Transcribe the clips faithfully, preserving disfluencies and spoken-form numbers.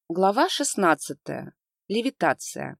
Глава шестнадцатая. Левитация.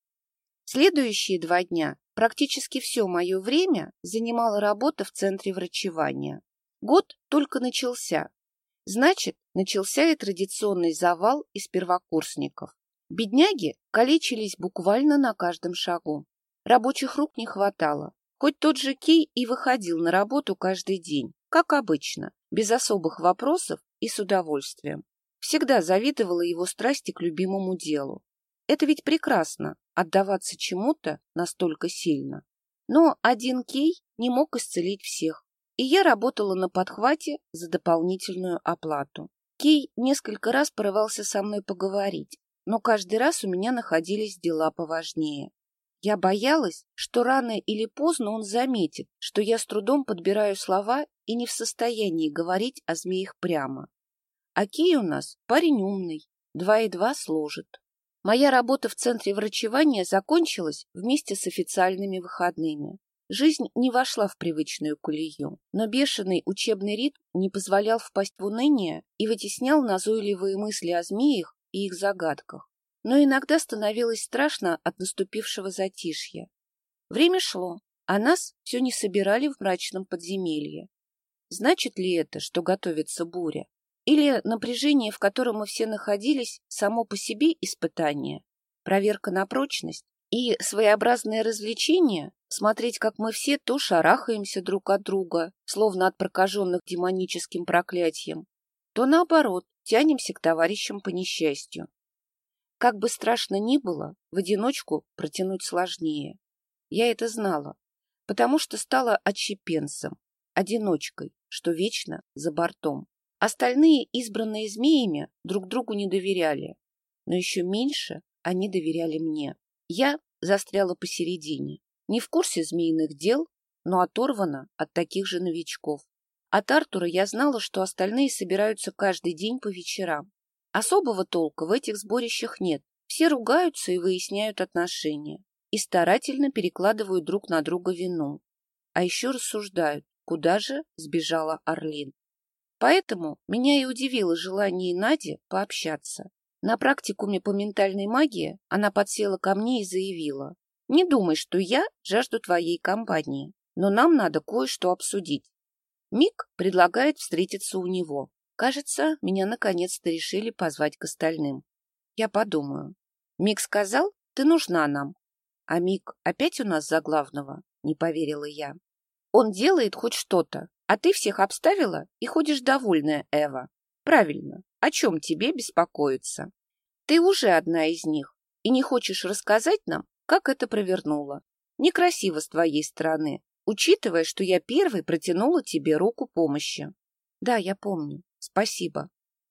Следующие два дня практически все мое время занимала работа в центре врачевания. Год только начался. Значит, начался и традиционный завал из первокурсников. Бедняги калечились буквально на каждом шагу. Рабочих рук не хватало. Хоть тот же Кей и выходил на работу каждый день, как обычно, без особых вопросов и с удовольствием. Всегда завидовала его страсти к любимому делу. Это ведь прекрасно — отдаваться чему-то настолько сильно. Но один Кей не мог исцелить всех, и я работала на подхвате за дополнительную оплату. Кей несколько раз порывался со мной поговорить, но каждый раз у меня находились дела поважнее. Я боялась, что рано или поздно он заметит, что я с трудом подбираю слова и не в состоянии говорить о змеях прямо. А Кей у нас парень умный, два и два сложит. Моя работа в центре врачевания закончилась вместе с официальными выходными. Жизнь не вошла в привычную колею, но бешеный учебный ритм не позволял впасть в уныние и вытеснял назойливые мысли о змеях и их загадках. Но иногда становилось страшно от наступившего затишья. Время шло, а нас все не собирали в мрачном подземелье. Значит ли это, что готовится буря? Или напряжение, в котором мы все находились, само по себе испытание, проверка на прочность и своеобразное развлечение, смотреть, как мы все то шарахаемся друг от друга, словно от прокаженных демоническим проклятием, то наоборот, тянемся к товарищам по несчастью. Как бы страшно ни было, в одиночку протянуть сложнее. Я это знала, потому что стала отщепенцем, одиночкой, что вечно за бортом. Остальные, избранные змеями, друг другу не доверяли, но еще меньше они доверяли мне. Я застряла посередине, не в курсе змеиных дел, но оторвана от таких же новичков. От Артура я знала, что остальные собираются каждый день по вечерам. Особого толка в этих сборищах нет. Все ругаются и выясняют отношения, и старательно перекладывают друг на друга вину. А еще рассуждают, куда же сбежала Орлин. Поэтому меня и удивило желание Нади пообщаться. На практикуме по ментальной магии она подсела ко мне и заявила: «Не думай, что я жажду твоей компании, но нам надо кое-что обсудить». Мик предлагает встретиться у него. Кажется, меня наконец-то решили позвать к остальным. Я подумаю. Мик сказал, ты нужна нам. А Мик опять у нас за главного, не поверила я. Он делает хоть что-то. А ты всех обставила и ходишь довольная, Эва. Правильно. О чем тебе беспокоиться? Ты уже одна из них и не хочешь рассказать нам, как это провернула. Некрасиво с твоей стороны, учитывая, что я первой протянула тебе руку помощи. Да, я помню. Спасибо.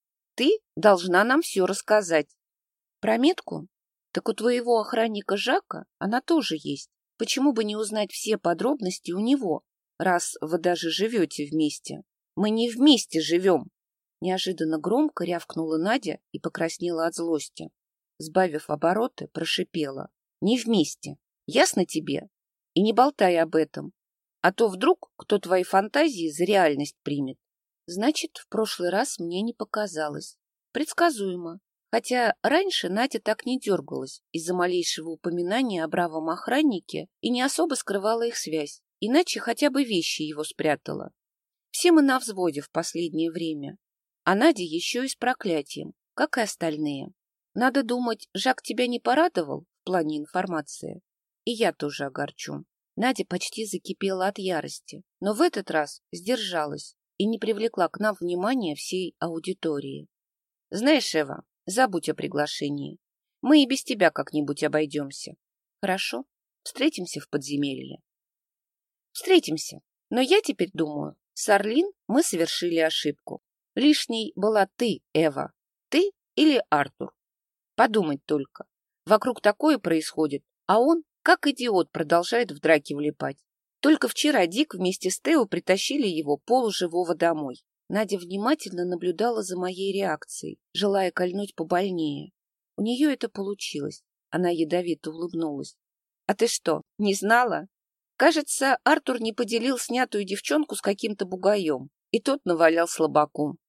Ты должна нам все рассказать. Про метку? Так у твоего охранника Жака она тоже есть. Почему бы не узнать все подробности у него? Раз вы даже живете вместе. Мы не вместе живем. Неожиданно громко рявкнула Надя и покраснела от злости. Сбавив обороты, прошипела. Не вместе. Ясно тебе? И не болтай об этом. А то вдруг кто твои фантазии за реальность примет. Значит, в прошлый раз мне не показалось. Предсказуемо. Хотя раньше Надя так не дергалась из-за малейшего упоминания о бравом охраннике и не особо скрывала их связь. Иначе хотя бы вещи его спрятала. Все мы на взводе в последнее время. А Надя еще и с проклятием, как и остальные. Надо думать, Жак тебя не порадовал в плане информации. И я тоже огорчу. Надя почти закипела от ярости, но в этот раз сдержалась и не привлекла к нам внимания всей аудитории. Знаешь, Эва, забудь о приглашении. Мы и без тебя как-нибудь обойдемся. Хорошо? Встретимся в подземелье. Встретимся. Но я теперь думаю, с Орлин мы совершили ошибку. Лишней была ты, Эва. Ты или Артур. Подумать только. Вокруг такое происходит, а он, как идиот, продолжает в драке влипать. Только вчера Дик вместе с Тео притащили его полуживого домой. Надя внимательно наблюдала за моей реакцией, желая кольнуть побольнее. У нее это получилось. Она ядовито улыбнулась. — А ты что, не знала? Кажется, Артур не поделил снятую девчонку с каким-то бугаем, и тот навалял слабаку.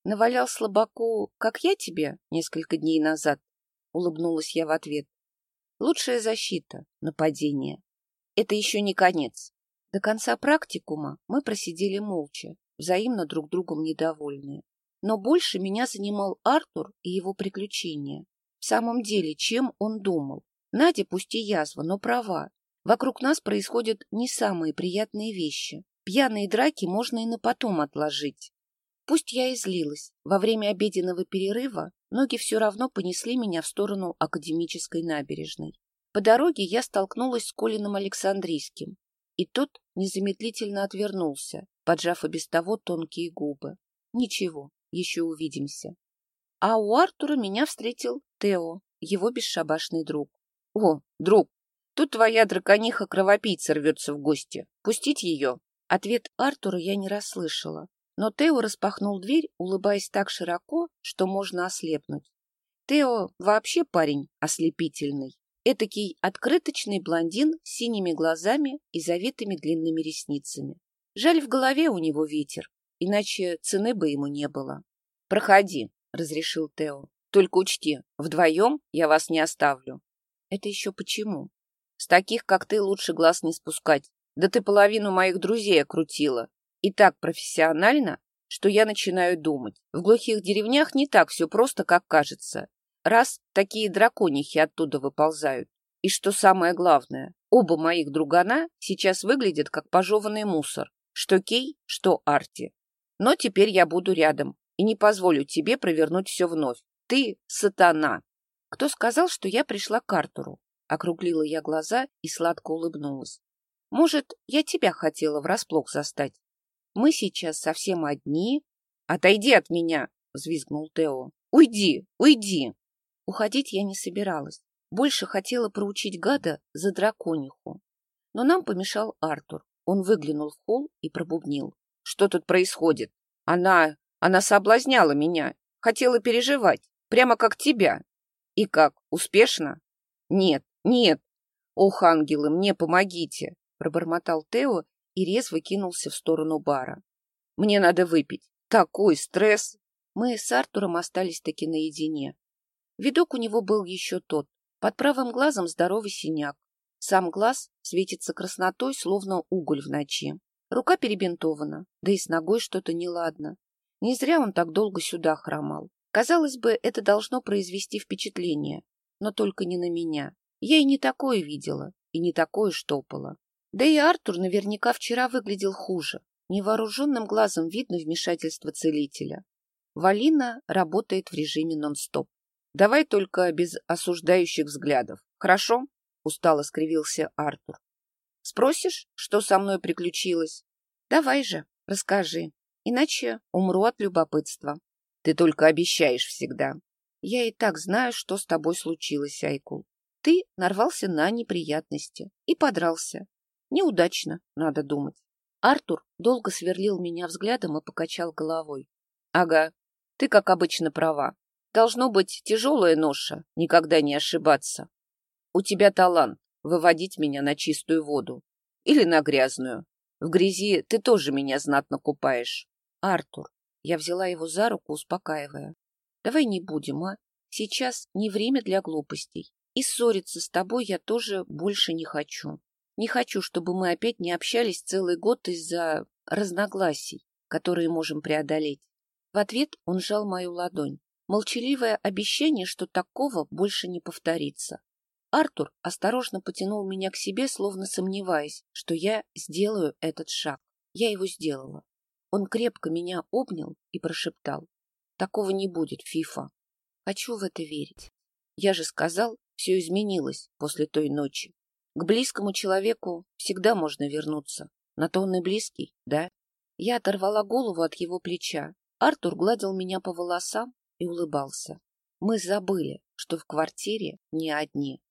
Навалял слабаку, как я тебе, несколько дней назад? Улыбнулась я в ответ. Лучшая защита — нападение. Это еще не конец. До конца практикума мы просидели молча, взаимно друг другом недовольные. Но больше меня занимал Артур и его приключения. В самом деле, чем он думал? Надя пусть и язва, но права. Вокруг нас происходят не самые приятные вещи. Пьяные драки можно и на потом отложить. Пусть я и злилась. Во время обеденного перерыва ноги все равно понесли меня в сторону академической набережной. По дороге я столкнулась с Колином Александрийским, и тот незамедлительно отвернулся, поджав и без того тонкие губы. Ничего, еще увидимся. А у Артура меня встретил Тео, его бесшабашный друг. — О, друг, тут твоя дракониха-кровопийца рвется в гости. Пустить ее? Ответ Артура я не расслышала, но Тео распахнул дверь, улыбаясь так широко, что можно ослепнуть. Тео вообще парень ослепительный. Этакий открыточный блондин с синими глазами и завитыми длинными ресницами. Жаль, в голове у него ветер, иначе цены бы ему не было. — Проходи, — разрешил Тео. — Только учти, вдвоем я вас не оставлю. — Это еще почему? — С таких, как ты, лучше глаз не спускать. Да ты половину моих друзей окрутила. И так профессионально, что я начинаю думать. В глухих деревнях не так все просто, как кажется. Раз такие драконихи оттуда выползают. И что самое главное, оба моих другана сейчас выглядят как пожеванный мусор. Что Кей, что Арти. Но теперь я буду рядом и не позволю тебе провернуть все вновь. Ты сатана. Кто сказал, что я пришла к Артуру? Округлила я глаза и сладко улыбнулась. Может, я тебя хотела врасплох застать? Мы сейчас совсем одни. Отойди от меня, взвизгнул Тео. Уйди, уйди. Уходить я не собиралась. Больше хотела проучить гада за дракониху. Но нам помешал Артур. Он выглянул в холл и пробубнил. Что тут происходит? Она... она соблазняла меня. Хотела переживать. Прямо как тебя. И как, успешно? Нет, нет. Ох, ангелы, мне помогите. Пробормотал Тео и резво кинулся в сторону бара. Мне надо выпить. Такой стресс. Мы с Артуром остались таки наедине. Видок у него был еще тот. Под правым глазом здоровый синяк. Сам глаз светится краснотой, словно уголь в ночи. Рука перебинтована, да и с ногой что-то неладно. Не зря он так долго сюда хромал. Казалось бы, это должно произвести впечатление, но только не на меня. Я и не такое видела, и не такое штопала. Да и Артур наверняка вчера выглядел хуже. Невооруженным глазом видно вмешательство целителя. Валина работает в режиме нон-стоп. Давай только без осуждающих взглядов, хорошо? Устало скривился Артур. Спросишь, что со мной приключилось? Давай же, расскажи, иначе умру от любопытства. Ты только обещаешь всегда. Я и так знаю, что с тобой случилось, Айкул. Ты нарвался на неприятности и подрался. Неудачно, надо думать. Артур долго сверлил меня взглядом и покачал головой. Ага, ты, как обычно, права. Должно быть тяжелая ноша, никогда не ошибаться. У тебя талант выводить меня на чистую воду. Или на грязную. В грязи ты тоже меня знатно купаешь. Артур, я взяла его за руку, успокаивая. Давай не будем, а? Сейчас не время для глупостей. И ссориться с тобой я тоже больше не хочу. Не хочу, чтобы мы опять не общались целый год из-за разногласий, которые можем преодолеть. В ответ он сжал мою ладонь. Молчаливое обещание, что такого больше не повторится. Артур осторожно потянул меня к себе, словно сомневаясь, что я сделаю этот шаг. Я его сделала. Он крепко меня обнял и прошептал. Такого не будет, Фифа. Хочу в это верить. Я же сказал, все изменилось после той ночи. К близкому человеку всегда можно вернуться. На то он и близкий, да? Я оторвала голову от его плеча. Артур гладил меня по волосам и улыбался. Мы забыли, что в квартире не одни.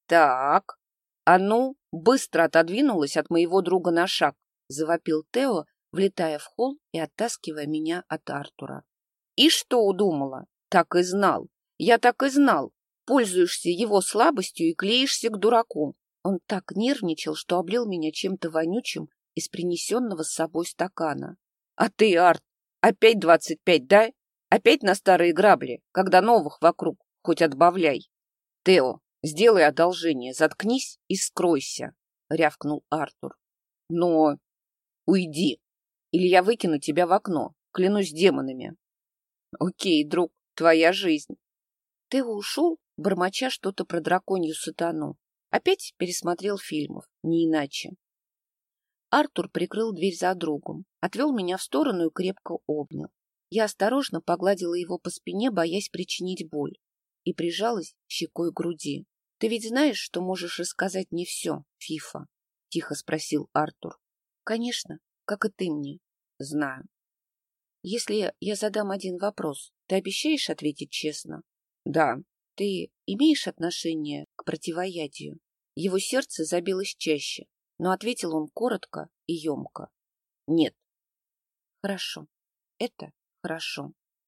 Так, а ну, быстро отодвинулась от моего друга на шаг, завопил Тео, влетая в холл и оттаскивая меня от Артура. И что удумала? Так и знал. Я так и знал. Пользуешься его слабостью и клеишься к дураку. Он так нервничал, что облил меня чем-то вонючим из принесенного с собой стакана. А ты, Арт, опять двадцать пять, да? Опять на старые грабли, когда новых вокруг хоть отбавляй. Тео, сделай одолжение, заткнись и скройся, рявкнул Артур. Но уйди, или я выкину тебя в окно, клянусь демонами. Окей, друг, твоя жизнь. Тео ушел, бормоча что-то про драконью сатану. Опять пересмотрел фильмов, не иначе. Артур прикрыл дверь за другом, отвел меня в сторону и крепко обнял. Я осторожно погладила его по спине, боясь причинить боль, и прижалась щекой к груди. — Ты ведь знаешь, что можешь рассказать мне все, Фифа? — тихо спросил Артур. — Конечно, как и ты мне. — Знаю. — Если я задам один вопрос, ты обещаешь ответить честно? — Да. — Ты имеешь отношение к противоядию? Его сердце забилось чаще, но ответил он коротко и емко. — Нет. — Хорошо. Это хорошо.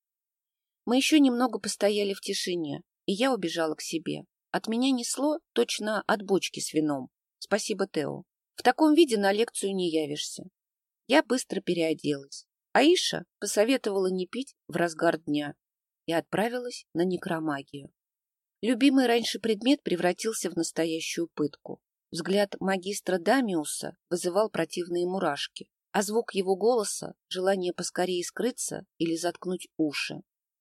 Мы еще немного постояли в тишине, и я убежала к себе. От меня несло точно от бочки с вином. Спасибо, Тео. В таком виде на лекцию не явишься. Я быстро переоделась. Аиша посоветовала не пить в разгар дня и отправилась на некромагию. Любимый раньше предмет превратился в настоящую пытку. Взгляд магистра Дамиуса вызывал противные мурашки, а звук его голоса — желание поскорее скрыться или заткнуть уши.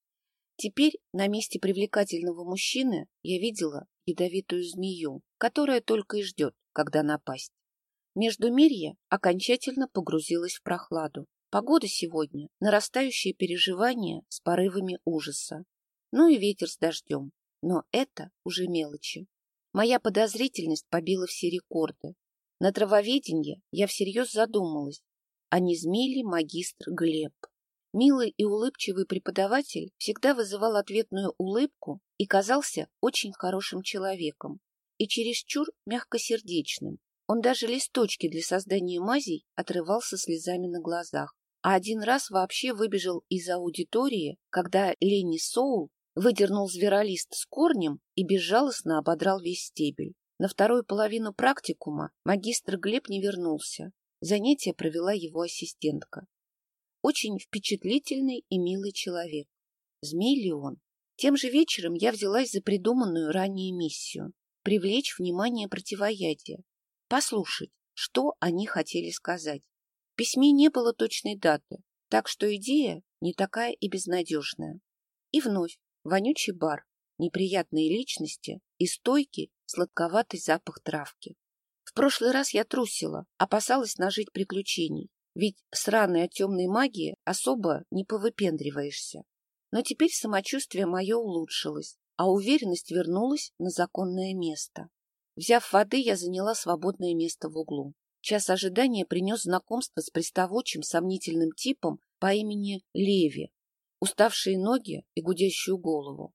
Теперь на месте привлекательного мужчины я видела ядовитую змею, которая только и ждет, когда напасть. Междумирье окончательно погрузилось в прохладу. Погода сегодня — нарастающее переживание с порывами ужаса. Ну и ветер с дождем. Но это уже мелочи. Моя подозрительность побила все рекорды. На травоведенье я всерьез задумалась, а не змей ли магистр Глеб? Милый и улыбчивый преподаватель всегда вызывал ответную улыбку и казался очень хорошим человеком и чересчур мягкосердечным. Он даже листочки для создания мазей отрывал со слезами на глазах. А один раз вообще выбежал из аудитории, когда Ленни Соул выдернул зверолист с корнем и безжалостно ободрал весь стебель. На вторую половину практикума магистр Глеб не вернулся. Занятие провела его ассистентка. Очень впечатлительный и милый человек. Змей ли он? Тем же вечером я взялась за придуманную ранее миссию — привлечь внимание противоядия, послушать, что они хотели сказать. В письме не было точной даты, так что идея не такая и безнадежная. И вновь вонючий бар, неприятные личности и стойкий сладковатый запах травки. В прошлый раз я трусила, опасалась нажить приключений, ведь с раной от темной магии особо не повыпендриваешься. Но теперь самочувствие мое улучшилось, а уверенность вернулась на законное место. Взяв воды, я заняла свободное место в углу. Час ожидания принес знакомство с приставучим сомнительным типом по имени Леви, уставшие ноги и гудящую голову.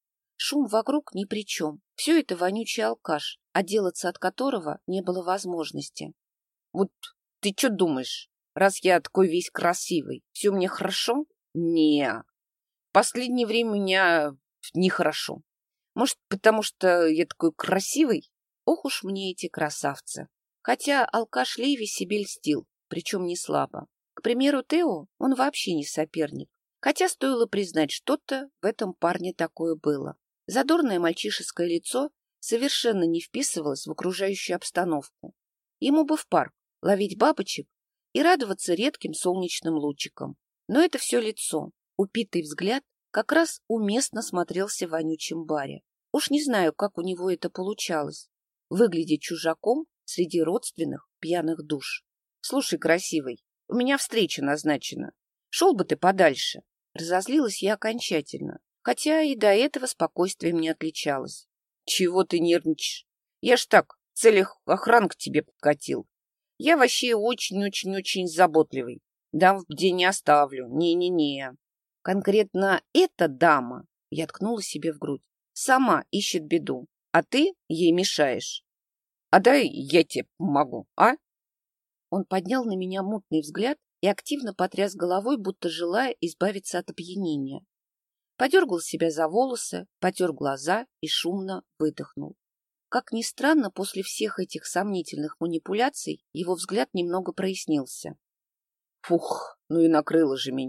Шум вокруг ни при чем. Все это вонючий алкаш, отделаться от которого не было возможности. — Вот ты что думаешь, раз я такой весь красивый, все мне хорошо? Не, в последнее время у меня нехорошо. Может, потому что я такой красивый? Ох уж мне эти красавцы. Хотя алкаш Леви себе льстил, причем не слабо. К примеру, Тео он вообще не соперник. Хотя стоило признать, что-то в этом парне такое было. Задорное мальчишеское лицо совершенно не вписывалось в окружающую обстановку. Ему бы в парк ловить бабочек и радоваться редким солнечным лучикам. Но это все лицо. Упитый взгляд как раз уместно смотрелся в вонючем баре. Уж не знаю, как у него это получалось. Выглядеть чужаком среди родственных пьяных душ. Слушай, красивый, у меня встреча назначена. Шел бы ты подальше. Разозлилась я окончательно, хотя и до этого спокойствием не отличалась. Чего ты нервничаешь? Я ж так, в целях охраны к тебе подкатил. Я вообще очень-очень-очень заботливый. Дам в беде не оставлю. Не-не-не. Конкретно эта дама, я ткнула себе в грудь, сама ищет беду, а ты ей мешаешь. А дай я тебе помогу, а? Он поднял на меня мутный взгляд и активно потряс головой, будто желая избавиться от опьянения. Подергал себя за волосы, потер глаза и шумно выдохнул. Как ни странно, после всех этих сомнительных манипуляций его взгляд немного прояснился. Фух, ну и накрыло же меня.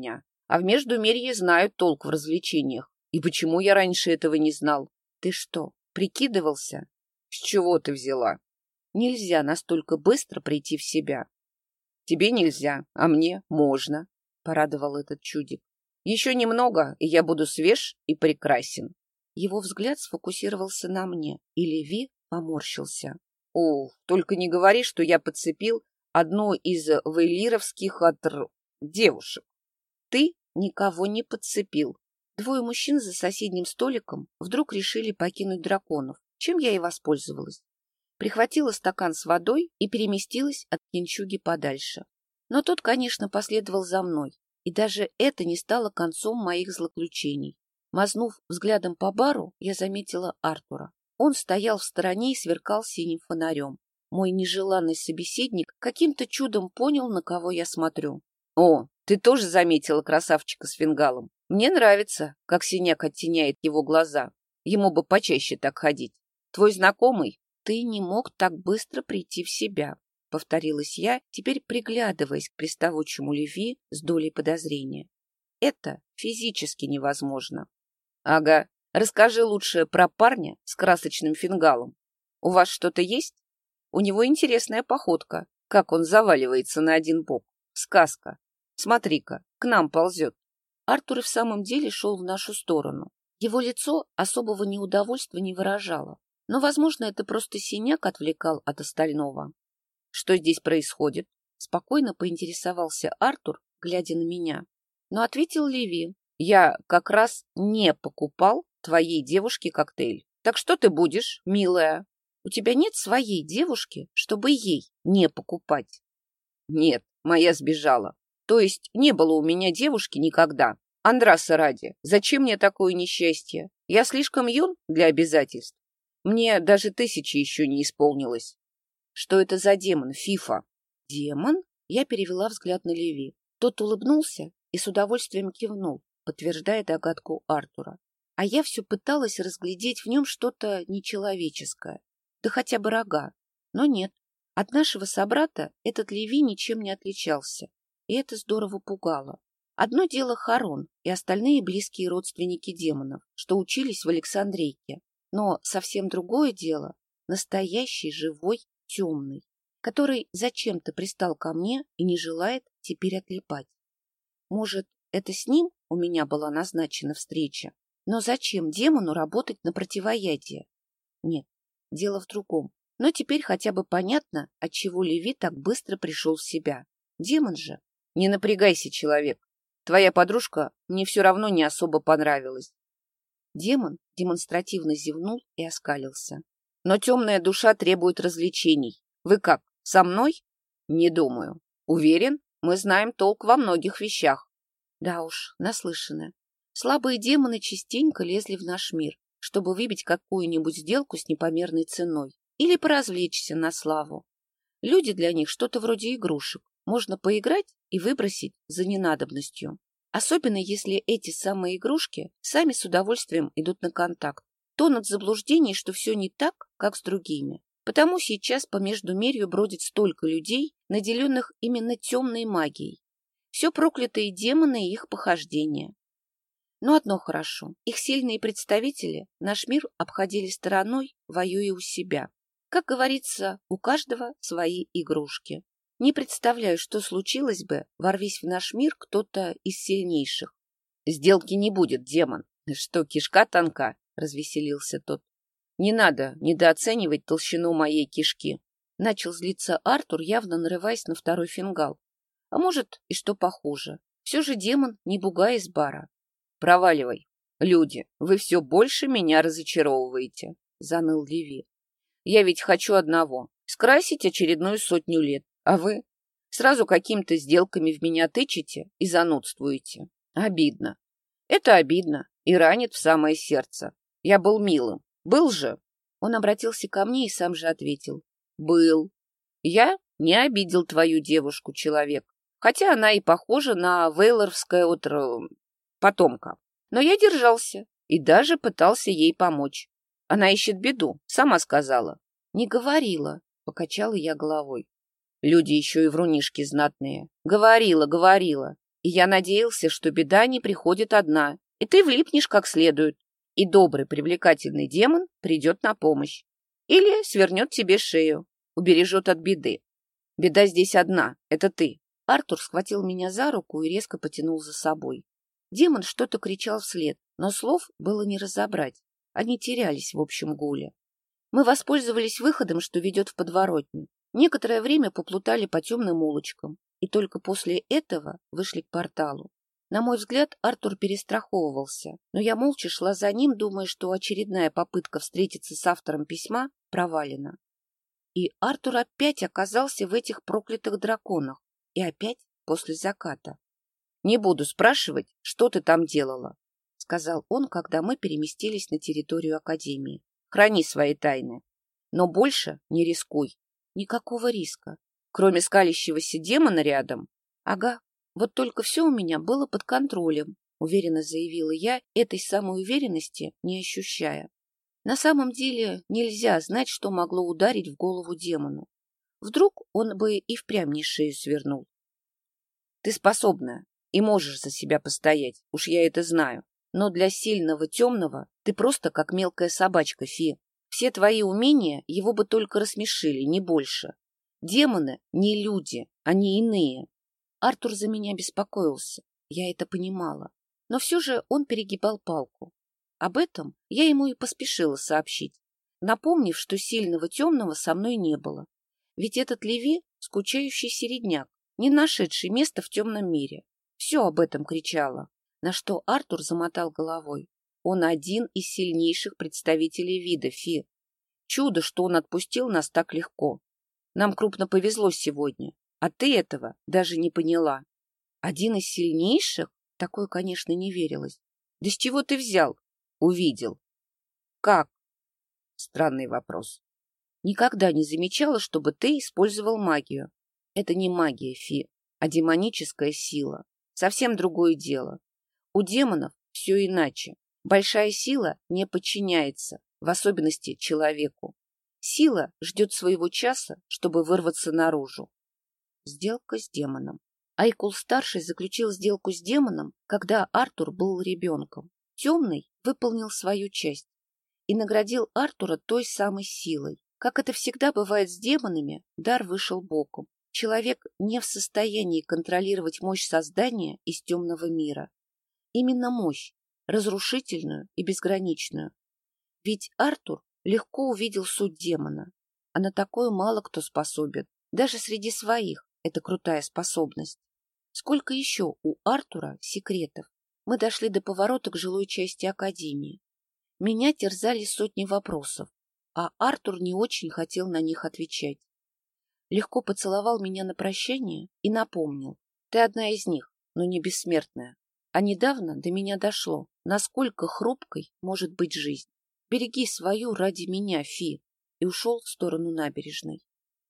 А в Междумирье знают толк в развлечениях. И почему я раньше этого не знал? Ты что, прикидывался? С чего ты взяла? Нельзя настолько быстро прийти в себя. Тебе нельзя, а мне можно, порадовал этот чудик. Еще немного, и я буду свеж и прекрасен. Его взгляд сфокусировался на мне, и Леви поморщился. О, только не говори, что я подцепил одну из вейлировских отр... девушек. Ты никого не подцепил. Двое мужчин за соседним столиком вдруг решили покинуть драконов, чем я и воспользовалась. Прихватила стакан с водой и переместилась от Кинчуги подальше. Но тот, конечно, последовал за мной, и даже это не стало концом моих злоключений. Мазнув взглядом по бару, я заметила Артура. Он стоял в стороне и сверкал синим фонарем. Мой нежеланный собеседник каким-то чудом понял, на кого я смотрю. — О, ты тоже заметила красавчика с фингалом? Мне нравится, как синяк оттеняет его глаза. Ему бы почаще так ходить. Твой знакомый? Ты не мог так быстро прийти в себя, — повторилась я, теперь приглядываясь к приставучему Леви с долей подозрения. Это физически невозможно. Ага. Расскажи лучше про парня с красочным фингалом. У вас что-то есть? У него интересная походка. Как он заваливается на один бок. Сказка. Смотри-ка, к нам ползет. Артур и в самом деле шел в нашу сторону. Его лицо особого неудовольствия не выражало. Но, возможно, это просто синяк отвлекал от остального. Что здесь происходит? Спокойно поинтересовался Артур, глядя на меня. Но ответил Леви. Я как раз не покупал твоей девушке коктейль. Так что ты будешь, милая? У тебя нет своей девушки, чтобы ей не покупать? Нет, моя сбежала. То есть не было у меня девушки никогда. Андраса ради, зачем мне такое несчастье? Я слишком юн для обязательств. Мне даже тысячи еще не исполнилось. Что это за демон, Фифа? Демон? Я перевела взгляд на Леви. Тот улыбнулся и с удовольствием кивнул, подтверждая догадку Артура. А я все пыталась разглядеть в нем что-то нечеловеческое, да хотя бы рога. Но нет, от нашего собрата этот Леви ничем не отличался, и это здорово пугало. Одно дело Харон и остальные близкие родственники демонов, что учились в Александрейке, но совсем другое дело — настоящий, живой, темный, который зачем-то пристал ко мне и не желает теперь отлипать. Может, это с ним у меня была назначена встреча? Но зачем демону работать на противоядие? Нет, дело в другом. Но теперь хотя бы понятно, отчего Леви так быстро пришел в себя. Демон же. Не напрягайся, человек. Твоя подружка мне все равно не особо понравилась. Демон демонстративно зевнул и оскалился. Но темная душа требует развлечений. Вы как, со мной? Не думаю. Уверен, мы знаем толк во многих вещах. Да уж, наслышаны. Слабые демоны частенько лезли в наш мир, чтобы выбить какую-нибудь сделку с непомерной ценой или поразвлечься на славу. Люди для них что-то вроде игрушек. Можно поиграть и выбросить за ненадобностью. Особенно если эти самые игрушки сами с удовольствием идут на контакт. Тонут в заблуждении, что все не так, как с другими. Потому сейчас по Междумирью бродит столько людей, наделенных именно темной магией. Все проклятые демоны и их похождения. Но одно хорошо. Их сильные представители наш мир обходили стороной, воюя у себя. Как говорится, у каждого свои игрушки. Не представляю, что случилось бы, ворвись в наш мир кто-то из сильнейших. Сделки не будет, демон. Что, кишка тонка? Развеселился тот. Не надо недооценивать толщину моей кишки. Начал злиться Артур, явно нарываясь на второй фингал. А может, и что похуже. Все же демон не бугай из бара. Проваливай. Люди, вы все больше меня разочаровываете, заныл Леви. Я ведь хочу одного — скрасить очередную сотню лет. А вы сразу какими-то сделками в меня тычете и занудствуете. Обидно. Это обидно и ранит в самое сердце. Я был милым. Был же? Он обратился ко мне и сам же ответил. Был. Я не обидел твою девушку, человек. Хотя она и похожа на вейлоровское отро... потомка. Но я держался и даже пытался ей помочь. Она ищет беду, сама сказала. Не говорила, покачала я головой. Люди еще и врунишки знатные. Говорила, говорила. И я надеялся, что беда не приходит одна, и ты влипнешь как следует, и добрый привлекательный демон придет на помощь. Или свернет тебе шею, убережет от беды. Беда здесь одна — это ты. Артур схватил меня за руку и резко потянул за собой. Демон что-то кричал вслед, но слов было не разобрать. Они терялись в общем гуле. Мы воспользовались выходом, что ведет в подворотню. Некоторое время поплутали по темным улочкам, и только после этого вышли к порталу. На мой взгляд, Артур перестраховывался, но я молча шла за ним, думая, что очередная попытка встретиться с автором письма провалена. И Артур опять оказался в этих проклятых драконах, и опять после заката. — Не буду спрашивать, что ты там делала, — сказал он, когда мы переместились на территорию Академии. — Храни свои тайны, но больше не рискуй. Никакого риска. Кроме скалящегося демона рядом. — Ага, вот только все у меня было под контролем, — уверенно заявила я, этой самой уверенности не ощущая. На самом деле нельзя знать, что могло ударить в голову демону. Вдруг он бы и впрямь мне шею свернул. Ты способна и можешь за себя постоять, уж я это знаю. Но для сильного темного ты просто как мелкая собачка, Фи. Все твои умения его бы только рассмешили, не больше. Демоны не люди, они иные. Артур за меня беспокоился, я это понимала. Но все же он перегибал палку. Об этом я ему и поспешила сообщить, напомнив, что сильного темного со мной не было. Ведь этот Леви — скучающий середняк, не нашедший места в темном мире. Все об этом кричало, на что Артур замотал головой. Он один из сильнейших представителей вида, Фи. Чудо, что он отпустил нас так легко. Нам крупно повезло сегодня, а ты этого даже не поняла. Один из сильнейших? Такое, конечно, не верилось. Да с чего ты взял? Увидел. Как? Странный вопрос. Никогда не замечала, чтобы ты использовал магию. Это не магия, Фи, а демоническая сила. Совсем другое дело. У демонов все иначе. Большая сила не подчиняется, в особенности человеку. Сила ждет своего часа, чтобы вырваться наружу. Сделка с демоном. Айкул-старший заключил сделку с демоном, когда Артур был ребенком. Темный выполнил свою часть и наградил Артура той самой силой. Как это всегда бывает с демонами, дар вышел боком. Человек не в состоянии контролировать мощь создания из темного мира. Именно мощь, разрушительную и безграничную. Ведь Артур легко увидел суть демона, а на такое мало кто способен. Даже среди своих это крутая способность. Сколько еще у Артура секретов? Мы дошли до поворота к жилой части Академии. Меня терзали сотни вопросов, а Артур не очень хотел на них отвечать. Легко поцеловал меня на прощание и напомнил: ты одна из них, но не бессмертная. А недавно до меня дошло, насколько хрупкой может быть жизнь. Береги свою ради меня, Фи, и ушел в сторону набережной.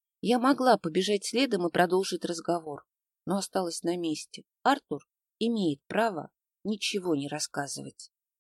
Я могла побежать следом и продолжить разговор, но осталась на месте. Артур имеет право ничего не рассказывать.